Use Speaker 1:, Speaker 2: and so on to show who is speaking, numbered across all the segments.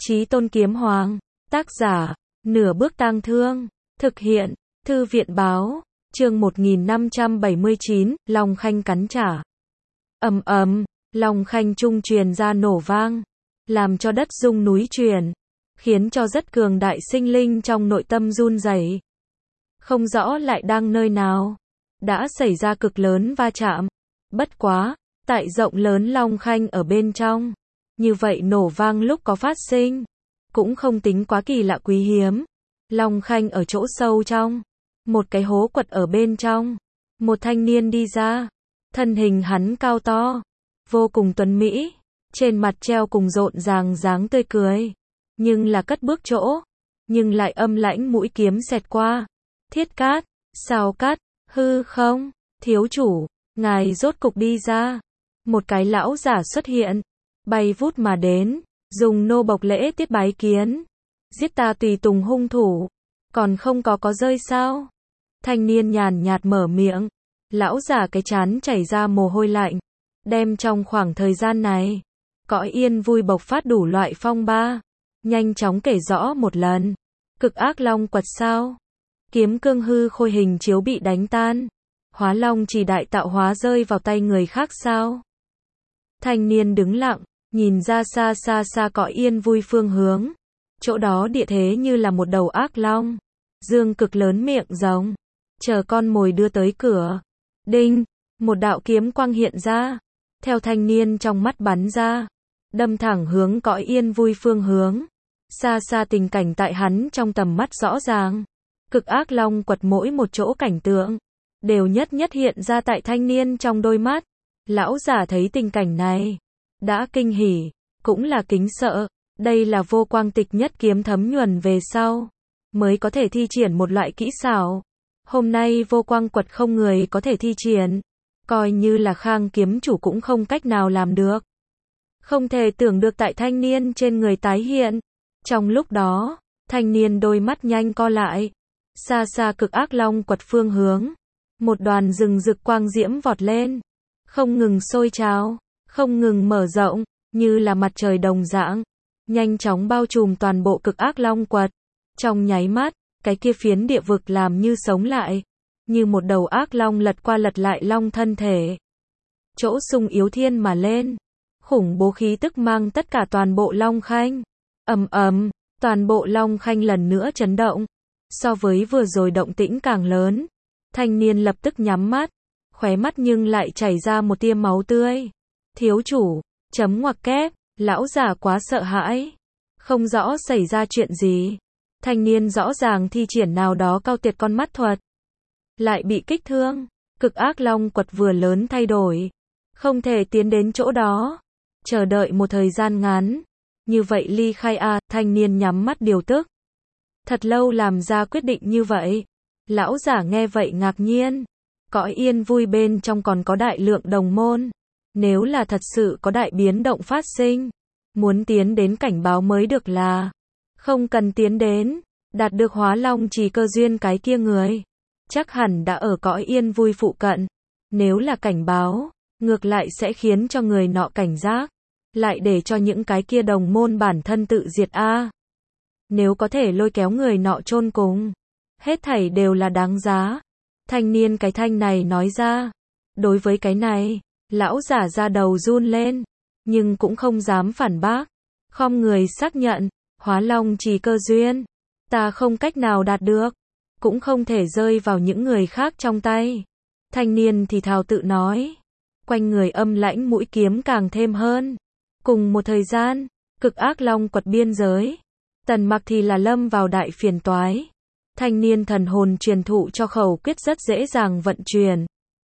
Speaker 1: Chí Tôn Kiếm Hoàng. Tác giả, Nửa Bước Tang Thương. Thực hiện, Thư viện Báo. Chương 1579, Long Khanh cắn trả. Ầm ầm, Long Khanh trung truyền ra nổ vang, làm cho đất rung núi chuyển, khiến cho rất cường đại sinh linh trong nội tâm run rẩy. Không rõ lại đang nơi nào đã xảy ra cực lớn va chạm. Bất quá, tại rộng lớn Long Khanh ở bên trong, như vậy nổ vang lúc có phát sinh, cũng không tính quá kỳ lạ quý hiếm. Long Khanh ở chỗ sâu trong, một cái hố quật ở bên trong, một thanh niên đi ra, thân hình hắn cao to, vô cùng tuấn mỹ, trên mặt treo cùng rộn ràng dáng tươi cười, nhưng là cất bước chỗ, nhưng lại âm lãnh mũi kiếm xẹt qua. Thiết Cát, sao cát, hư không, thiếu chủ, ngài rốt cục đi ra. Một cái lão giả xuất hiện, bay vút mà đến, dùng nô bộc lễ tiết bái kiến. Giết ta tùy tùng hung thủ, còn không có rơi sao? Thanh niên nhàn nhạt mở miệng, lão giả cái trán chảy ra mồ hôi lạnh, đem trong khoảng thời gian này, cõi yên vui bộc phát đủ loại phong ba, nhanh chóng kể rõ một lần. Cực ác long quật sao? Kiếm cương hư khôi hình chiếu bị đánh tan, hóa long chỉ đại tạo hóa rơi vào tay người khác sao? Thanh niên đứng lặng, nhìn ra xa xa xa cõi yên vui phương hướng. Chỗ đó địa thế như là một đầu ác long, dương cực lớn miệng rồng, chờ con mồi đưa tới cửa. Đinh, một đạo kiếm quang hiện ra, theo thanh niên trong mắt bắn ra, đâm thẳng hướng cõi yên vui phương hướng. Xa xa tình cảnh tại hắn trong tầm mắt rõ ràng. Cực ác long quật mỗi một chỗ cảnh tượng, đều nhất nhất hiện ra tại thanh niên trong đôi mắt. Lão giả thấy tình cảnh này, đã kinh hỉ, cũng là kính sợ. Đây là vô quang tịch nhất kiếm thấm nhuần về sau, mới có thể thi triển một loại kỹ xảo. Hôm nay vô quang quật không người có thể thi triển, coi như là Khang kiếm chủ cũng không cách nào làm được. Không thể tưởng được tại thanh niên trên người tái hiện. Trong lúc đó, thanh niên đôi mắt nhanh co lại. Xa xa cực ác long quật phương hướng, một đoàn rừng rực quang diễm vọt lên, không ngừng sôi trào, không ngừng mở rộng, như là mặt trời đồng dạng, nhanh chóng bao trùm toàn bộ cực ác long quật. Trong nháy mắt, cái kia phiến địa vực làm như sống lại, như một đầu ác long lật qua lật lại long thân thể. Chỗ sung yếu thiên mà lên, khủng bố khí tức mang tất cả toàn bộ Long Khanh. Ầm ầm, toàn bộ Long Khanh lần nữa chấn động. So với vừa rồi động tĩnh càng lớn. Thanh niên lập tức nhắm mắt, khóe mắt nhưng lại chảy ra một tia máu tươi. Thiếu chủ, chấm ngoặc kép, lão giả quá sợ hãi, không rõ xảy ra chuyện gì. Thanh niên rõ ràng thi triển nào đó cao tuyệt con mắt thuật, lại bị kích thương. Cực ác long quật vừa lớn thay đổi, không thể tiến đến chỗ đó, chờ đợi một thời gian ngắn, như vậy ly khai a. Thanh niên nhắm mắt điều tức, thật lâu làm ra quyết định như vậy. Lão giả nghe vậy ngạc nhiên, cõi yên vui bên trong còn có đại lượng đồng môn, nếu là thật sự có đại biến động phát sinh, muốn tiến đến cảnh báo mới được là, không cần tiến đến, đạt được hóa long chỉ cơ duyên cái kia người, chắc hẳn đã ở cõi yên vui phụ cận. Nếu là cảnh báo, ngược lại sẽ khiến cho người nọ cảnh giác, lại để cho những cái kia đồng môn bản thân tự diệt a. Nếu có thể lôi kéo người nọ chôn cùng, hết thảy đều là đáng giá. Thanh niên cái thanh này nói ra. Đối với cái này, lão giả ra đầu run lên, nhưng cũng không dám phản bác. Khom người xác nhận, hóa long chỉ cơ duyên, ta không cách nào đạt được, cũng không thể rơi vào những người khác trong tay. Thanh niên thì thào tự nói, quanh người âm lãnh mũi kiếm càng thêm hơn. Cùng một thời gian, cực ác long quật biên giới, Tần Mặc thì là lâm vào đại phiền toái. Thanh niên thần hồn truyền thụ cho khẩu quyết rất dễ dàng vận chuyển.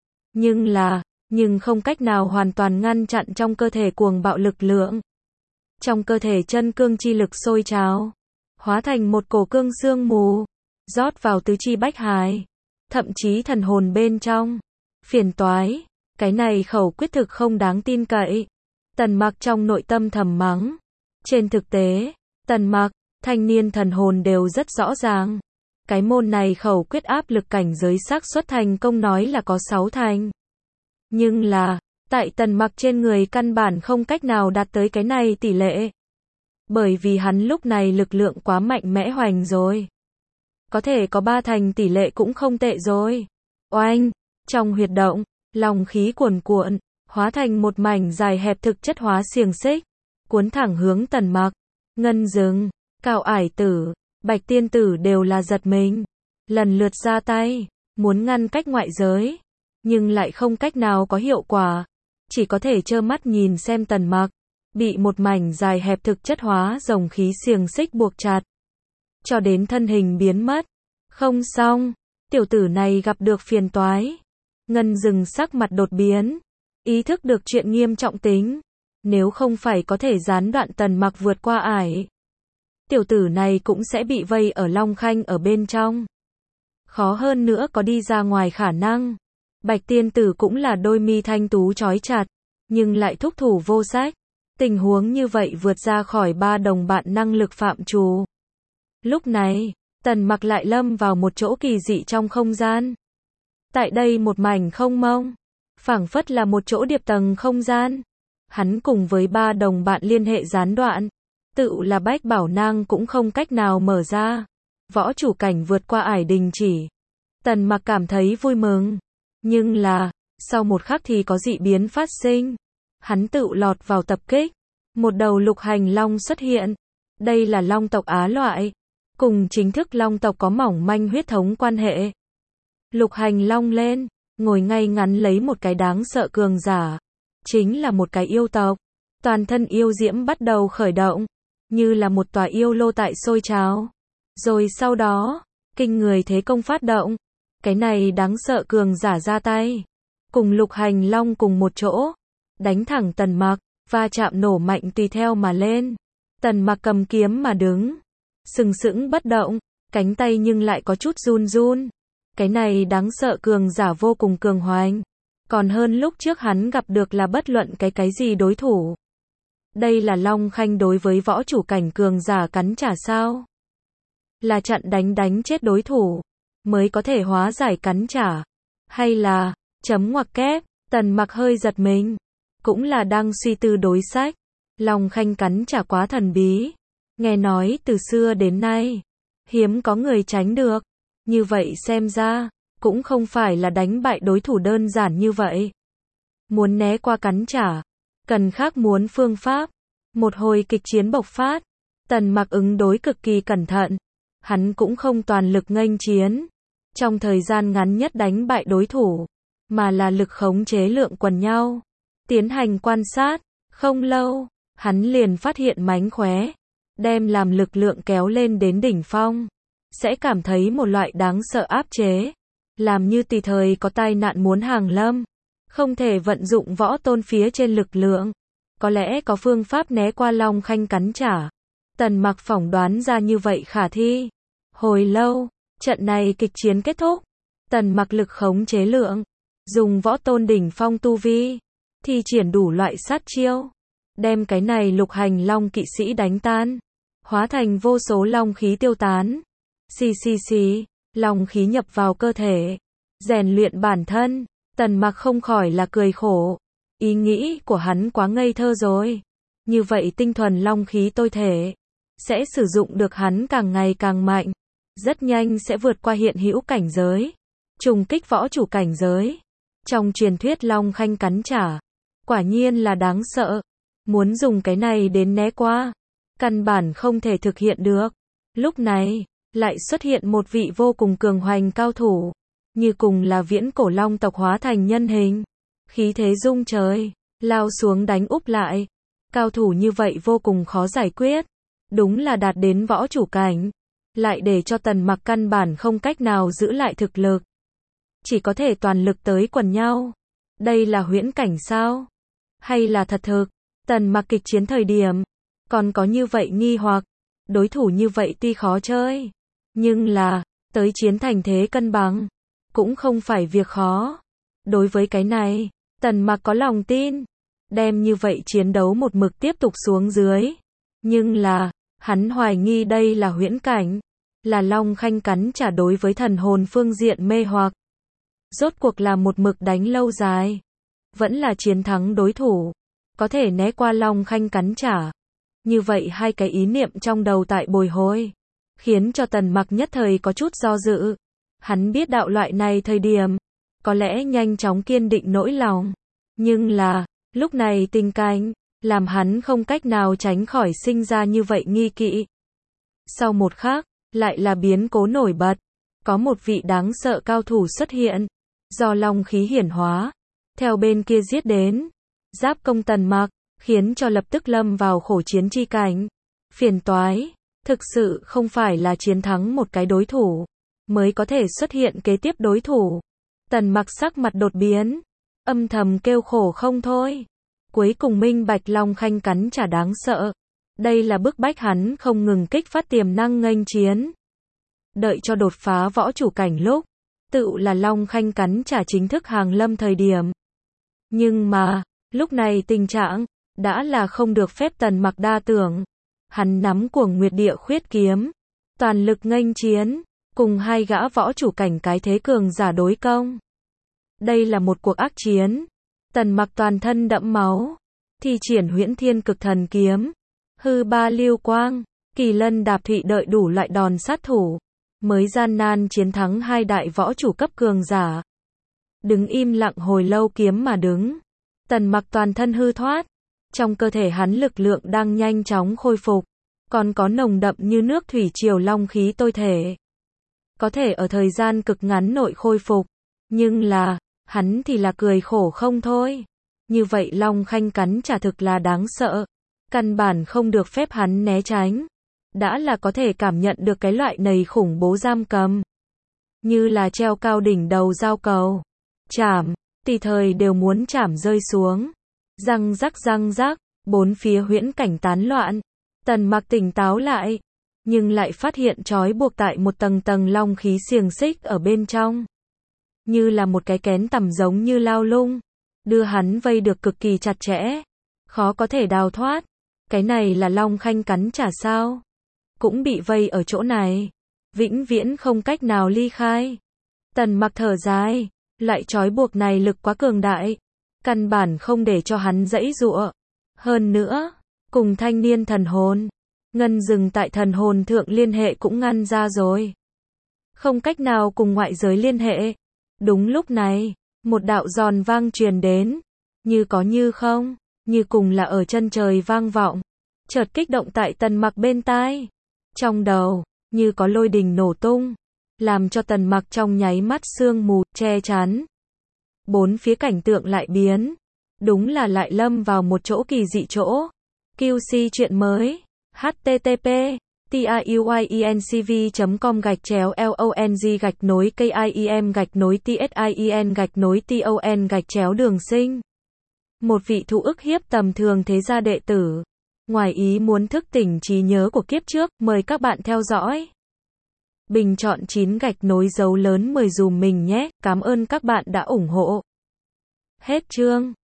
Speaker 1: Nhưng không cách nào hoàn toàn ngăn chặn trong cơ thể cuồng bạo lực lượng. Trong cơ thể chân cương chi lực sôi trào, hóa thành một cổ cương sương mù, rót vào tứ chi bách hải, thậm chí thần hồn bên trong. Phiền toái, cái này khẩu quyết thực không đáng tin cậy. Tần Mặc trong nội tâm thầm mắng. Trên thực tế, Tần Mặc, thanh niên thần hồn đều rất rõ ràng. Cái môn này khẩu quyết áp lực cảnh giới xác suất thành công nói là có 6 thành. Nhưng là, tại Tần Mặc trên người căn bản không cách nào đạt tới cái này tỷ lệ. Bởi vì hắn lúc này lực lượng quá mạnh mẽ hoành rồi. Có thể có 3 thành tỷ lệ cũng không tệ rồi. Oanh, trong huyệt động, long khí cuồn cuộn, hóa thành một mảnh dài hẹp thực chất hóa xiềng xích, cuốn thẳng hướng Tần Mặc. Ngân Dừng, Cao Ải Tử, Bạch Tiên Tử đều là giật mình, lần lượt ra tay, muốn ngăn cách ngoại giới, nhưng lại không cách nào có hiệu quả, chỉ có thể trơ mắt nhìn xem Tần Mặc bị một mảnh dài hẹp thực chất hóa rồng khí xiềng xích buộc chặt, cho đến thân hình biến mất. Không xong, tiểu tử này gặp được phiền toái. Ngân Dừng sắc mặt đột biến, ý thức được chuyện nghiêm trọng tính, nếu không phải có thể gián đoạn Tần Mặc vượt qua ải, tiểu tử này cũng sẽ bị vây ở Long Khanh ở bên trong. Khó hơn nữa có đi ra ngoài khả năng. Bạch Tiên Tử cũng là đôi mi thanh tú chói chặt, nhưng lại thúc thủ vô sách. Tình huống như vậy vượt ra khỏi 3 đồng bạn năng lực phạm trù. Lúc này, Tần Mặc lại lâm vào một chỗ kỳ dị trong không gian. Tại đây một mảnh không mông, phảng phất là một chỗ điệp tầng không gian. Hắn cùng với 3 đồng bạn liên hệ gián đoạn, tự là Bách Bảo Nang cũng không cách nào mở ra. Võ chủ cảnh vượt qua ải đình chỉ. Tần Mặc cảm thấy vui mừng, nhưng là, sau một khắc thì có dị biến phát sinh. Hắn tự lọt vào tập kích. Một đầu lục hành long xuất hiện. Đây là long tộc Á loại, cùng chính thức long tộc có mỏng manh huyết thống quan hệ. Lục hành long lên, ngồi ngay ngắn lấy một cái đáng sợ cường giả. Chính là một cái yêu tộc. Toàn thân yêu diễm bắt đầu khởi động, như là một tòa yêu lô tại sôi trào. Rồi sau đó, kinh người thế công phát động. Cái này đáng sợ cường giả ra tay, cùng lục hành long cùng một chỗ, đánh thẳng Tần Mặc, va chạm nổ mạnh tùy theo mà lên. Tần Mặc cầm kiếm mà đứng, sừng sững bất động, cánh tay nhưng lại có chút run run. Cái này đáng sợ cường giả vô cùng cường hoành, còn hơn lúc trước hắn gặp được là bất luận cái gì đối thủ. Đây là Long Khanh đối với võ chủ cảnh cường giả cắn trả sao? Là chặn đánh chết đối thủ mới có thể hóa giải cắn trả, hay là chấm ngoặc kép? Tần Mặc hơi giật mình, cũng là đang suy tư đối sách. Long Khanh cắn trả quá thần bí, nghe nói từ xưa đến nay hiếm có người tránh được, như vậy xem ra cũng không phải là đánh bại đối thủ đơn giản như vậy. Muốn né qua cắn trả, cần khác muốn phương pháp. Một hồi kịch chiến bộc phát, Tần Mặc ứng đối cực kỳ cẩn thận, hắn cũng không toàn lực nghênh chiến, trong thời gian ngắn nhất đánh bại đối thủ, mà là lực khống chế lượng quần nhau, tiến hành quan sát. Không lâu, hắn liền phát hiện mánh khóe, đem làm lực lượng kéo lên đến đỉnh phong, sẽ cảm thấy một loại đáng sợ áp chế, làm như tùy thời có tai nạn muốn hàng lâm, không thể vận dụng võ tôn phía trên lực lượng. Có lẽ có phương pháp né qua Long Khanh cắn trả. Tần Mặc phỏng đoán ra như vậy khả thi. Hồi lâu, trận này kịch chiến kết thúc. Tần Mặc lực khống chế lượng, dùng võ tôn đỉnh phong tu vi, thi triển đủ loại sát chiêu, đem cái này lục hành long kỵ sĩ đánh tan, hóa thành vô số long khí tiêu tán. Xì, long khí nhập vào cơ thể, rèn luyện bản thân. Tần Mặc không khỏi là cười khổ. Ý nghĩ của hắn quá ngây thơ rồi. Như vậy tinh thuần long khí tôi thể sẽ sử dụng được hắn càng ngày càng mạnh, rất nhanh sẽ vượt qua hiện hữu cảnh giới, trùng kích võ chủ cảnh giới. Trong truyền thuyết Long Khanh cắn trả, quả nhiên là đáng sợ. Muốn dùng cái này đến né qua, căn bản không thể thực hiện được. Lúc này, lại xuất hiện một vị vô cùng cường hoành cao thủ, như cùng là viễn cổ long tộc hóa thành nhân hình, khí thế rung trời, lao xuống đánh úp lại. Cao thủ như vậy vô cùng khó giải quyết, đúng là đạt đến võ chủ cảnh, lại để cho Tần Mặc căn bản không cách nào giữ lại thực lực, chỉ có thể toàn lực tới quần nhau. Đây là huyễn cảnh sao? Hay là thật thực? Tần Mặc kịch chiến thời điểm, còn có như vậy nghi hoặc, đối thủ như vậy tuy khó chơi, nhưng là, tới chiến thành thế cân bằng, cũng không phải việc khó. Đối với cái này, Tần Mặc có lòng tin, đem như vậy chiến đấu một mực tiếp tục xuống dưới. Nhưng là, hắn hoài nghi đây là huyễn cảnh, là Long Khanh cắn trả đối với thần hồn phương diện mê hoặc. Rốt cuộc là một mực đánh lâu dài, vẫn là chiến thắng đối thủ, có thể né qua Long Khanh cắn trả. Như vậy hai cái ý niệm trong đầu tại bồi hồi, khiến cho Tần Mặc nhất thời có chút do dự. Hắn biết đạo loại này thời điểm, có lẽ nhanh chóng kiên định nỗi lòng. Nhưng là, lúc này tình cảnh, làm hắn không cách nào tránh khỏi sinh ra như vậy nghi kỵ. Sau một khắc, lại là biến cố nổi bật. Có một vị đáng sợ cao thủ xuất hiện, do long khí hiển hóa, theo bên kia giết đến, giáp công Tần Mặc, khiến cho lập tức lâm vào khổ chiến chi cảnh. Phiền toái, thực sự không phải là chiến thắng một cái đối thủ, mới có thể xuất hiện kế tiếp đối thủ. Tần Mặc sắc mặt đột biến, âm thầm kêu khổ không thôi. Cuối cùng minh bạch Long Khanh cắn trả đáng sợ. Đây là bức bách hắn không ngừng kích phát tiềm năng nghênh chiến. Đợi cho đột phá võ chủ cảnh lúc, tự là Long Khanh cắn trả chính thức hàng lâm thời điểm. Nhưng mà, lúc này tình trạng, đã là không được phép Tần Mặc đa tưởng. Hắn nắm Cuồng Nguyệt Địa Khuyết kiếm, toàn lực nghênh chiến, cùng hai gã võ chủ cảnh cái thế cường giả đối công. Đây là một cuộc ác chiến. Tần Mặc toàn thân đẫm máu, thi triển Huyễn Thiên Cực Thần kiếm, hư ba lưu quang, kỳ lân đạp thụy đợi đủ loại đòn sát thủ, mới gian nan chiến thắng hai đại võ chủ cấp cường giả. Đứng im lặng hồi lâu kiếm mà đứng. Tần Mặc toàn thân hư thoát, trong cơ thể hắn lực lượng đang nhanh chóng khôi phục, còn có nồng đậm như nước thủy triều long khí tôi thể. Có thể ở thời gian cực ngắn nội khôi phục, nhưng là, hắn thì là cười khổ không thôi. Như vậy Long Khanh cắn trả thực là đáng sợ, căn bản không được phép hắn né tránh. Đã là có thể cảm nhận được cái loại này khủng bố giam cầm. Như là treo cao đỉnh đầu dao cầu. Chảm, tùy thời đều muốn chảm rơi xuống. Răng rắc, bốn phía huyễn cảnh tán loạn. Tần Mặc tỉnh táo lại, nhưng lại phát hiện trói buộc tại một tầng tầng long khí xiềng xích ở bên trong. Như là một cái kén tằm giống như lao lung, đưa hắn vây được cực kỳ chặt chẽ, khó có thể đào thoát. Cái này là Long Khanh cắn trả sao? Cũng bị vây ở chỗ này, vĩnh viễn không cách nào ly khai. Tần Mặc thở dài, loại trói buộc này lực quá cường đại, căn bản không để cho hắn giãy giụa. Hơn nữa, cùng thanh niên thần hồn, ngân dừng tại thần hồn thượng liên hệ cũng ngăn ra rồi. Không cách nào cùng ngoại giới liên hệ. Đúng lúc này, một đạo giòn vang truyền đến, như có như không, như cùng là ở chân trời vang vọng, chợt kích động tại Tần Mặc bên tai. Trong đầu, như có lôi đình nổ tung, làm cho Tần Mặc trong nháy mắt sương mù che chắn. Bốn phía cảnh tượng lại biến, đúng là lại lâm vào một chỗ kỳ dị chỗ. QC chuyện mới, http tiuync.com/long-kim-tim-tin-ton-đường sinh. Một vị thụ ức hiếp tầm thường thế gia đệ tử, ngoài ý muốn thức tỉnh trí nhớ của kiếp trước, mời các bạn theo dõi. Bình chọn 9 gạch nối dấu lớn 10 dùm mình nhé, cảm ơn các bạn đã ủng hộ. Hết chương.